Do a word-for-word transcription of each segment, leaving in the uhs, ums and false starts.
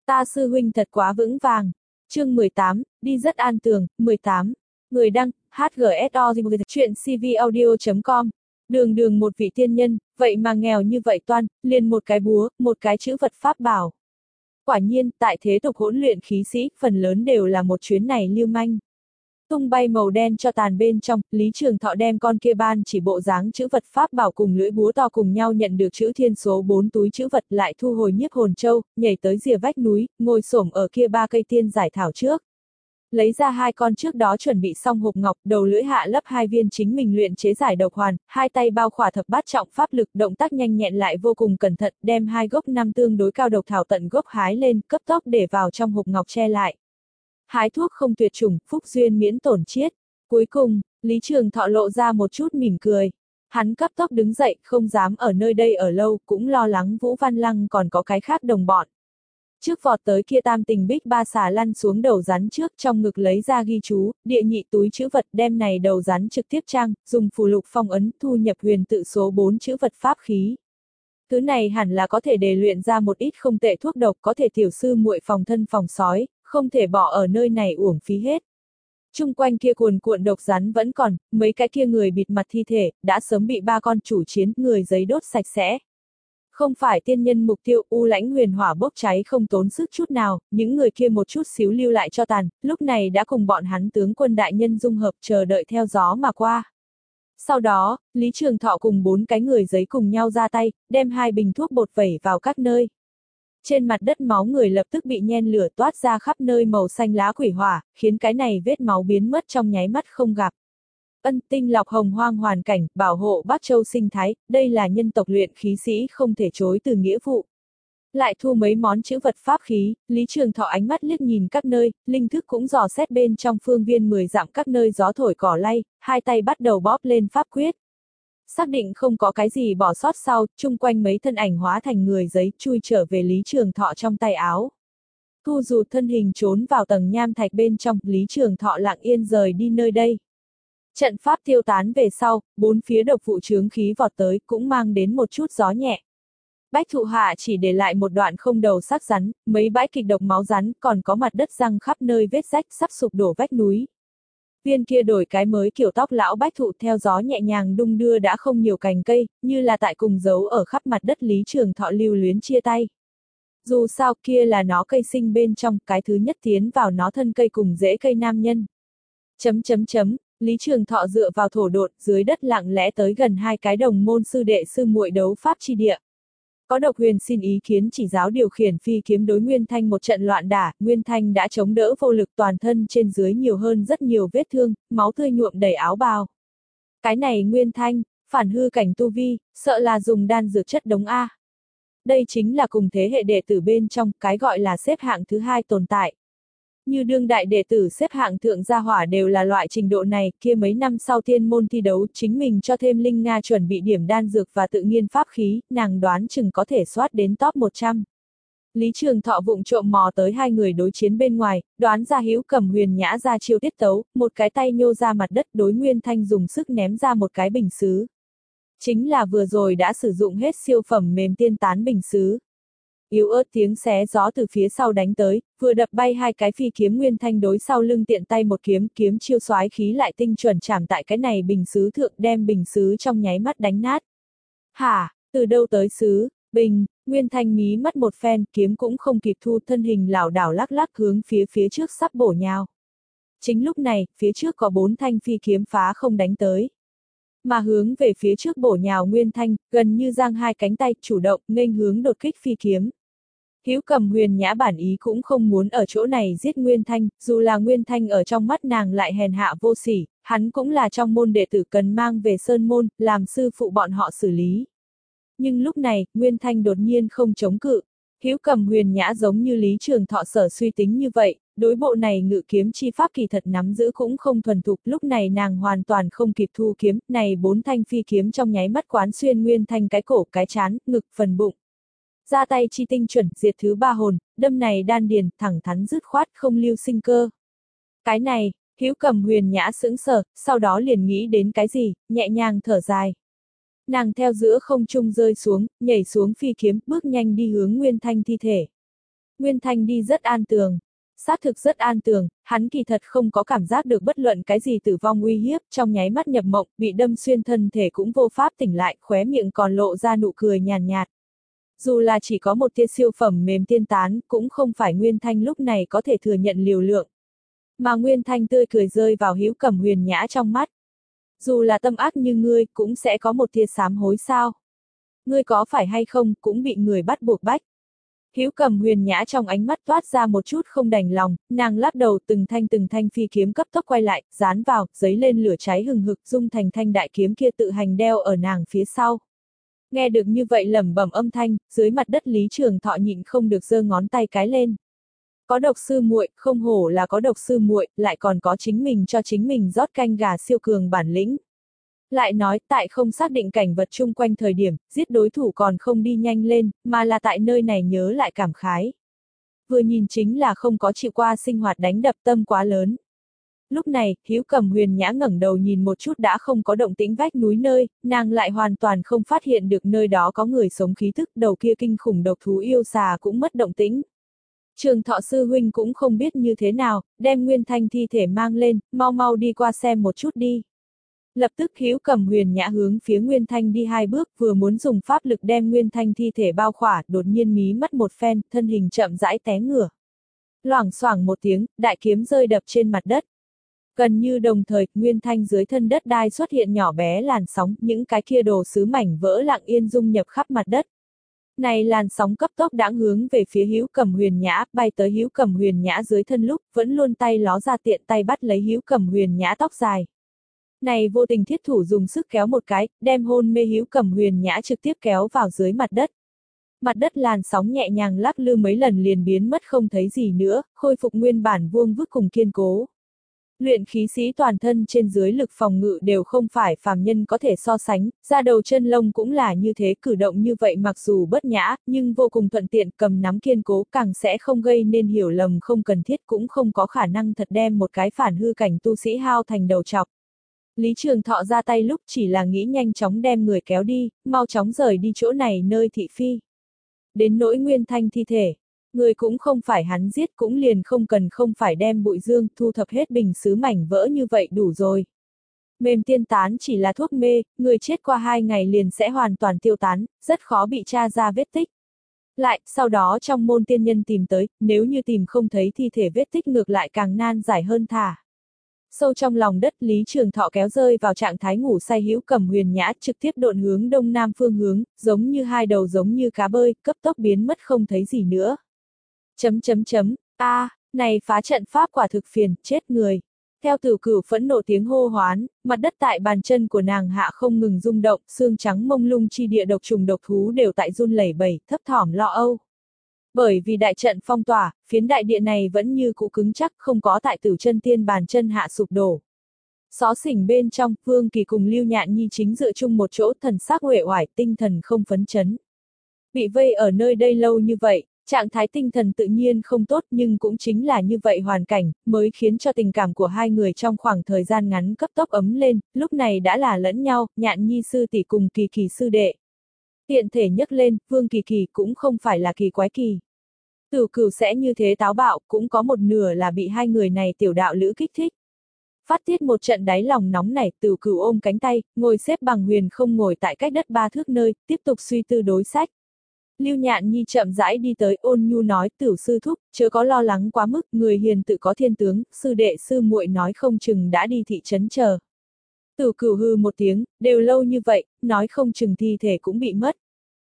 Ta sư huynh thật quá vững vàng. Chương mười tám, đi rất an tường, mười tám. Người đăng, hát giê ét o chuyện c v audio chấm com. Đường đường một vị tiên nhân, vậy mà nghèo như vậy toan, liền một cái búa, một cái chữ vật pháp bảo. Quả nhiên, tại thế tục hỗn luyện khí sĩ, phần lớn đều là một chuyến này lưu manh. Tung bay màu đen cho tàn bên trong, Lý Trường Thọ đem con kia ban chỉ bộ dáng chữ vật pháp bảo cùng lưỡi búa to cùng nhau nhận được chữ thiên số bốn túi chữ vật, lại thu hồi nhiếp hồn châu, nhảy tới rìa vách núi, ngồi xổm ở kia ba cây tiên giải thảo trước. Lấy ra hai con trước đó chuẩn bị xong hộp ngọc, đầu lưỡi hạ lấp hai viên chính mình luyện chế giải độc hoàn, hai tay bao khỏa thập bát trọng pháp lực, động tác nhanh nhẹn lại vô cùng cẩn thận, đem hai gốc năm tương đối cao độc thảo tận gốc hái lên, cấp tốc để vào trong hộp ngọc che lại. Hái thuốc không tuyệt chủng, phúc duyên miễn tổn chiết. Cuối cùng, Lý Trường Thọ lộ ra một chút mỉm cười. Hắn cấp tốc đứng dậy, không dám ở nơi đây ở lâu, cũng lo lắng Vũ Văn Lăng còn có cái khác đồng bọn. Trước vọt tới kia tam tình bích ba xà lăn xuống đầu rắn trước, trong ngực lấy ra ghi chú, địa nhị túi chữ vật, đem này đầu rắn trực tiếp trang, dùng phù lục phong ấn, thu nhập huyền tự số bốn chữ vật pháp khí. Thứ này hẳn là có thể đề luyện ra một ít không tệ thuốc độc, có thể tiểu sư muội phòng thân phòng sói, không thể bỏ ở nơi này uổng phí hết. Trung quanh kia cuồn cuộn độc rắn vẫn còn, mấy cái kia người bịt mặt thi thể, đã sớm bị ba con chủ chiến người giấy đốt sạch sẽ. Không phải tiên nhân mục tiêu, u lãnh huyền hỏa bốc cháy không tốn sức chút nào, những người kia một chút xíu lưu lại cho tàn, lúc này đã cùng bọn hắn tướng quân đại nhân dung hợp, chờ đợi theo gió mà qua. Sau đó, Lý Trường Thọ cùng bốn cái người giấy cùng nhau ra tay, đem hai bình thuốc bột vẩy vào các nơi. Trên mặt đất máu người lập tức bị nhen lửa toát ra khắp nơi màu xanh lá quỷ hỏa, khiến cái này vết máu biến mất trong nháy mắt không gặp. Ân tinh lọc hồng hoang hoàn cảnh, bảo hộ Bắc Châu sinh thái, đây là nhân tộc luyện khí sĩ không thể chối từ nghĩa vụ. Lại thu mấy món chữ vật pháp khí, Lý Trường Thọ ánh mắt liếc nhìn các nơi, linh thức cũng dò xét bên trong phương viên mười dặm các nơi gió thổi cỏ lay, hai tay bắt đầu bóp lên pháp quyết. Xác định không có cái gì bỏ sót sau, chung quanh mấy thân ảnh hóa thành người giấy chui trở về Lý Trường Thọ trong tay áo. Thu dù thân hình trốn vào tầng nham thạch bên trong, Lý Trường Thọ lặng yên rời đi nơi đây. Trận pháp tiêu tán về sau, bốn phía độc vụ chướng khí vọt tới cũng mang đến một chút gió nhẹ. Bách thụ hạ chỉ để lại một đoạn không đầu xác rắn, mấy bãi kịch độc máu rắn, còn có mặt đất răng khắp nơi vết rách sắp sụp đổ vách núi. Viên kia đổi cái mới kiểu tóc lão bách thụ theo gió nhẹ nhàng đung đưa đã không nhiều cành cây, như là tại cùng giấu ở khắp mặt đất Lý Trường Thọ lưu luyến chia tay. Dù sao kia là nó cây sinh bên trong, cái thứ nhất tiến vào nó thân cây cùng rễ cây nam nhân. Chấm chấm chấm, Lý Trường Thọ dựa vào thổ độn, dưới đất lặng lẽ tới gần hai cái đồng môn sư đệ sư muội đấu pháp chi địa. Có độc huyền xin ý kiến chỉ giáo điều khiển phi kiếm đối Nguyên Thanh một trận loạn đả, Nguyên Thanh đã chống đỡ vô lực, toàn thân trên dưới nhiều hơn rất nhiều vết thương, máu tươi nhuộm đầy áo bào. Cái này Nguyên Thanh, phản hư cảnh tu vi, sợ là dùng đan dược chất đống A. Đây chính là cùng thế hệ đệ tử bên trong, cái gọi là xếp hạng thứ hai tồn tại. Như đương đại đệ tử xếp hạng thượng gia hỏa đều là loại trình độ này, kia mấy năm sau thiên môn thi đấu chính mình cho thêm Linh Nga chuẩn bị điểm đan dược và tự nhiên pháp khí, nàng đoán chừng có thể soát đến top một trăm. Lý Trường Thọ vụng trộm mò tới hai người đối chiến bên ngoài, đoán ra Hữu Cầm Huyền Nhã ra chiêu tiết tấu, một cái tay nhô ra mặt đất đối Nguyên Thanh dùng sức ném ra một cái bình sứ. Chính là vừa rồi đã sử dụng hết siêu phẩm mềm tiên tán bình sứ. Yếu ớt tiếng xé gió từ phía sau đánh tới, vừa đập bay hai cái phi kiếm Nguyên Thanh đối sau lưng tiện tay một kiếm, kiếm chiêu soái khí lại tinh chuẩn chạm tại cái này bình sứ thượng, đem bình sứ trong nháy mắt đánh nát. Hả, từ đâu tới sứ, bình, Nguyên Thanh mí mắt một phen, kiếm cũng không kịp thu, thân hình lảo đảo lắc lắc hướng phía phía trước sắp bổ nhào. Chính lúc này, phía trước có bốn thanh phi kiếm phá không đánh tới. Mà hướng về phía trước bổ nhào Nguyên Thanh, gần như giang hai cánh tay, chủ động, nghênh hướng đột kích phi kiếm. Hữu Cầm Huyền Nhã bản ý cũng không muốn ở chỗ này giết Nguyên Thanh, dù là Nguyên Thanh ở trong mắt nàng lại hèn hạ vô sỉ, hắn cũng là trong môn đệ tử cần mang về sơn môn, làm sư phụ bọn họ xử lý. Nhưng lúc này, Nguyên Thanh đột nhiên không chống cự. Hữu Cầm Huyền Nhã giống như Lý Trường Thọ sở suy tính như vậy, đối bộ này ngự kiếm chi pháp kỳ thật nắm giữ cũng không thuần thục, lúc này nàng hoàn toàn không kịp thu kiếm, này bốn thanh phi kiếm trong nháy mắt quán xuyên Nguyên Thanh cái cổ, cái trán, ngực, phần bụng. Ra tay chi tinh chuẩn, diệt thứ ba hồn, đâm này đan điền, thẳng thắn dứt khoát, không lưu sinh cơ. Cái này, Hữu Cầm Huyền Nhã sững sờ, sau đó liền nghĩ đến cái gì, nhẹ nhàng thở dài. Nàng theo giữa không trung rơi xuống, nhảy xuống phi kiếm, bước nhanh đi hướng Nguyên Thanh thi thể. Nguyên Thanh đi rất an tường. Xác thực rất an tường, hắn kỳ thật không có cảm giác được bất luận cái gì tử vong uy hiếp, trong nháy mắt nhập mộng, bị đâm xuyên thân thể cũng vô pháp tỉnh lại, khóe miệng còn lộ ra nụ cười nhàn nhạt, nhạt. Dù là chỉ có một tia siêu phẩm mềm tiên tán, cũng không phải Nguyên Thanh lúc này có thể thừa nhận liều lượng. Mà Nguyên Thanh tươi cười rơi vào Hữu Cẩm Huyền Nhã trong mắt. Dù là tâm ác như ngươi, cũng sẽ có một tia sám hối sao. Ngươi có phải hay không, cũng bị người bắt buộc bách. Hữu Cẩm Huyền Nhã trong ánh mắt toát ra một chút không đành lòng, nàng lắc đầu từng thanh từng thanh phi kiếm cấp tốc quay lại, dán vào, giấy lên lửa cháy hừng hực dung thành thanh đại kiếm kia tự hành đeo ở nàng phía sau. Nghe được như vậy lẩm bẩm âm thanh, dưới mặt đất Lý Trường Thọ nhịn không được giơ ngón tay cái lên. Có độc sư muội, không hổ là có độc sư muội, lại còn có chính mình cho chính mình rót canh gà siêu cường bản lĩnh. Lại nói, tại không xác định cảnh vật chung quanh thời điểm, giết đối thủ còn không đi nhanh lên, mà là tại nơi này nhớ lại cảm khái. Vừa nhìn chính là không có chịu qua sinh hoạt đánh đập tâm quá lớn. Lúc này, Hữu Cẩm Huyền Nhã ngẩng đầu nhìn một chút đã không có động tĩnh vách núi nơi, nàng lại hoàn toàn không phát hiện được nơi đó có người sống khí thức, đầu kia kinh khủng độc thú yêu xà cũng mất động tĩnh. Trường Thọ sư huynh cũng không biết như thế nào, đem Nguyên Thanh thi thể mang lên, mau mau đi qua xem một chút đi. Lập tức Hữu Cẩm Huyền Nhã hướng phía Nguyên Thanh đi hai bước, vừa muốn dùng pháp lực đem Nguyên Thanh thi thể bao khỏa, đột nhiên mí mắt một phen, thân hình chậm rãi té ngửa. Loảng xoảng một tiếng, đại kiếm rơi đập trên mặt đất. Gần như đồng thời, Nguyên Thanh dưới thân đất đai xuất hiện nhỏ bé làn sóng, những cái kia đồ sứ mảnh vỡ lặng yên dung nhập khắp mặt đất. Này làn sóng cấp tốc đãng hướng về phía Hữu Cẩm Huyền Nhã, bay tới Hữu Cẩm Huyền Nhã dưới thân lúc, vẫn luôn tay ló ra tiện tay bắt lấy Hữu Cẩm Huyền Nhã tóc dài. Này vô tình thiết thủ dùng sức kéo một cái, đem hôn mê Hữu Cẩm Huyền Nhã trực tiếp kéo vào dưới mặt đất. Mặt đất làn sóng nhẹ nhàng lắc lư mấy lần liền biến mất không thấy gì nữa, khôi phục nguyên bản vuông vức cùng kiên cố. Luyện khí sĩ toàn thân trên dưới lực phòng ngự đều không phải phàm nhân có thể so sánh, da đầu chân lông cũng là như thế, cử động như vậy mặc dù bất nhã, nhưng vô cùng thuận tiện, cầm nắm kiên cố, càng sẽ không gây nên hiểu lầm không cần thiết, cũng không có khả năng thật đem một cái phản hư cảnh tu sĩ hao thành đầu chọc. Lý Trường Thọ ra tay lúc chỉ là nghĩ nhanh chóng đem người kéo đi, mau chóng rời đi chỗ này nơi thị phi. Đến nỗi Nguyên Thanh thi thể, người cũng không phải hắn giết, cũng liền không cần không phải đem bụi dương thu thập hết bình sứ mảnh vỡ như vậy đủ rồi. Mềm tiên tán chỉ là thuốc mê, người chết qua hai ngày liền sẽ hoàn toàn tiêu tán, rất khó bị tra ra vết tích. Lại, sau đó trong môn tiên nhân tìm tới, nếu như tìm không thấy thi thể vết tích ngược lại càng nan giải hơn thả. Sâu trong lòng đất, Lý Trường Thọ kéo rơi vào trạng thái ngủ say Hữu Cẩm Huyền Nhã, trực tiếp độn hướng đông nam phương hướng, giống như hai đầu giống như cá bơi, cấp tốc biến mất không thấy gì nữa. Chấm chấm chấm, a, à, này phá trận pháp quả thực phiền, chết người. Theo Tử Cửu phẫn nộ tiếng hô hoán, mặt đất tại bàn chân của nàng hạ không ngừng rung động, xương trắng mông lung chi địa độc trùng độc thú đều tại run lẩy bẩy, thấp thỏm lo âu. Bởi vì đại trận phong tỏa, phiến đại địa này vẫn như cũ cứng chắc, không có tại Tử Chân Tiên bàn chân hạ sụp đổ. Xó xỉnh bên trong, Vương Kỳ cùng Lưu Nhạn Nhi chính dựa chung một chỗ, thần sắc uể oải, tinh thần không phấn chấn. Bị vây ở nơi đây lâu như vậy, trạng thái tinh thần tự nhiên không tốt, nhưng cũng chính là như vậy hoàn cảnh, mới khiến cho tình cảm của hai người trong khoảng thời gian ngắn cấp tốc ấm lên, lúc này đã là lẫn nhau, Nhạn Nhi sư tỷ cùng Kỳ Kỳ sư đệ. Tiện thể nhấc lên, Vương Kỳ Kỳ cũng không phải là kỳ quái kỳ. Tử Cửu sẽ như thế táo bạo, cũng có một nửa là bị hai người này tiểu đạo lữ kích thích. Phát tiết một trận đáy lòng nóng nảy, Tử Cửu ôm cánh tay, ngồi xếp bằng huyền không ngồi tại cách đất ba thước nơi, tiếp tục suy tư đối sách. Lưu Nhạn Nhi chậm rãi đi tới, ôn nhu nói, Tử sư thúc, chớ có lo lắng quá mức, người hiền tự có thiên tướng, sư đệ sư muội nói không chừng đã đi thị trấn chờ. Tử Cửu hư một tiếng, đều lâu như vậy, nói không chừng thi thể cũng bị mất.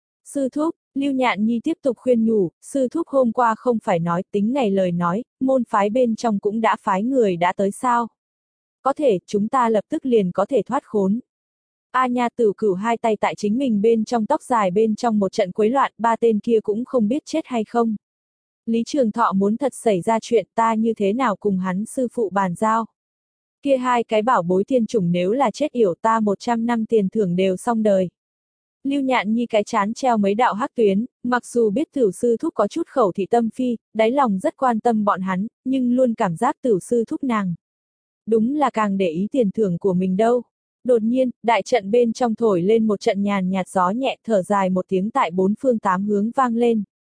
Sư thúc, Lưu Nhạn Nhi tiếp tục khuyên nhủ, sư thúc hôm qua không phải nói tính ngày lời nói, môn phái bên trong cũng đã phái người đã tới sao. Có thể, chúng ta lập tức liền có thể thoát khốn. A nha, Tử Cửu hai tay tại chính mình bên trong tóc dài bên trong một trận quấy loạn, ba tên kia cũng không biết chết hay không. Lý Trường Thọ muốn thật xảy ra chuyện, ta như thế nào cùng hắn sư phụ bàn giao. Kia hai cái bảo bối thiên chủng nếu là chết yểu, ta một trăm năm tiền thưởng đều xong đời. Lưu Nhạn Nhi cái chán treo mấy đạo hắc tuyến, mặc dù biết Tử sư thúc có chút khẩu thị tâm phi, đáy lòng rất quan tâm bọn hắn, nhưng luôn cảm giác Tử sư thúc nàng. Đúng là càng để ý tiền thưởng của mình đâu. Đột nhiên, đại trận bên trong thổi lên một trận nhàn nhạt gió nhẹ, thở dài một tiếng tại bốn phương tám hướng vang lên.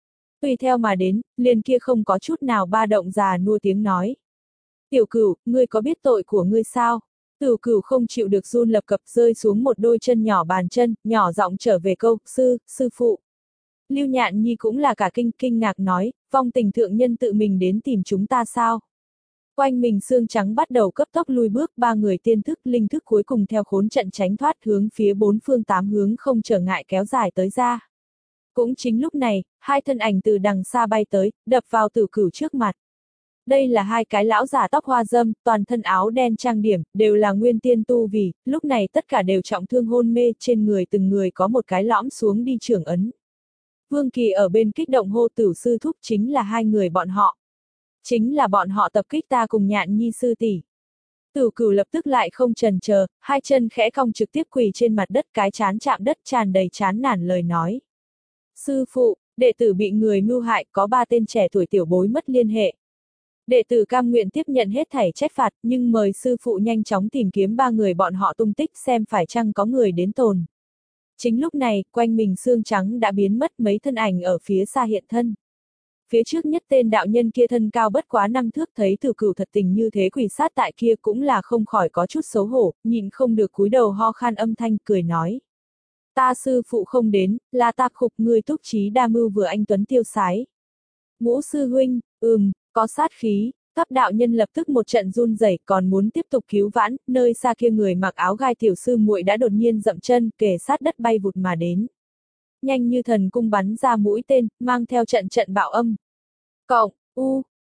Tùy theo mà đến, liền kia không có chút nào ba động già nua tiếng nói. Tiểu Cửu, ngươi có biết tội của ngươi sao? Tiểu Cửu không chịu được run lập cập rơi xuống một đôi chân nhỏ bàn chân, nhỏ giọng trở về câu, sư, sư phụ. Lưu Nhạn Nhi cũng là cả kinh, kinh ngạc nói, vong tình thượng nhân tự mình đến tìm chúng ta sao? Quanh mình xương trắng bắt đầu cấp tốc lui bước, ba người tiên thức, linh thức cuối cùng theo khốn trận tránh thoát hướng phía bốn phương tám hướng không trở ngại kéo dài tới ra. Cũng chính lúc này, hai thân ảnh từ đằng xa bay tới, đập vào Tiểu Cửu trước mặt. Đây là hai cái lão giả tóc hoa râm, toàn thân áo đen trang điểm, đều là nguyên tiên tu vì, lúc này tất cả đều trọng thương hôn mê, trên người từng người có một cái lõm xuống đi trưởng ấn. Vương Kỳ ở bên kích động hô Tiểu sư thúc chính là hai người bọn họ. Chính là bọn họ tập kích ta cùng Nhạn Nhi sư tỷ. Tiểu Cửu lập tức lại không chần chờ, hai chân khẽ cong trực tiếp quỳ trên mặt đất, cái chán chạm đất tràn đầy chán nản lời nói. Sư phụ, đệ tử bị người mưu hại, có ba tên trẻ tuổi tiểu bối mất liên hệ. Đệ tử cam nguyện tiếp nhận hết thảy trách phạt, nhưng mời sư phụ nhanh chóng tìm kiếm ba người bọn họ tung tích xem phải chăng có người đến tồn. Chính lúc này, quanh mình xương trắng đã biến mất, mấy thân ảnh ở phía xa hiện thân. Phía trước nhất tên đạo nhân kia thân cao bất quá năm thước, thấy Tiểu Cửu thật tình như thế quỳ sát tại kia cũng là không khỏi có chút xấu hổ, nhìn không được cúi đầu ho khan âm thanh, cười nói. Ta sư phụ không đến, là ta khục, người túc trí đa mưu vừa anh tuấn tiêu sái. Ngũ sư huynh, ừm, có sát khí. Thấp đạo nhân lập tức một trận run rẩy, còn muốn tiếp tục cứu vãn, nơi xa kia người mặc áo gai tiểu sư muội đã đột nhiên dậm chân, kề sát đất bay vụt mà đến. Nhanh như thần cung bắn ra mũi tên, mang theo trận trận bạo âm. Cộng, u,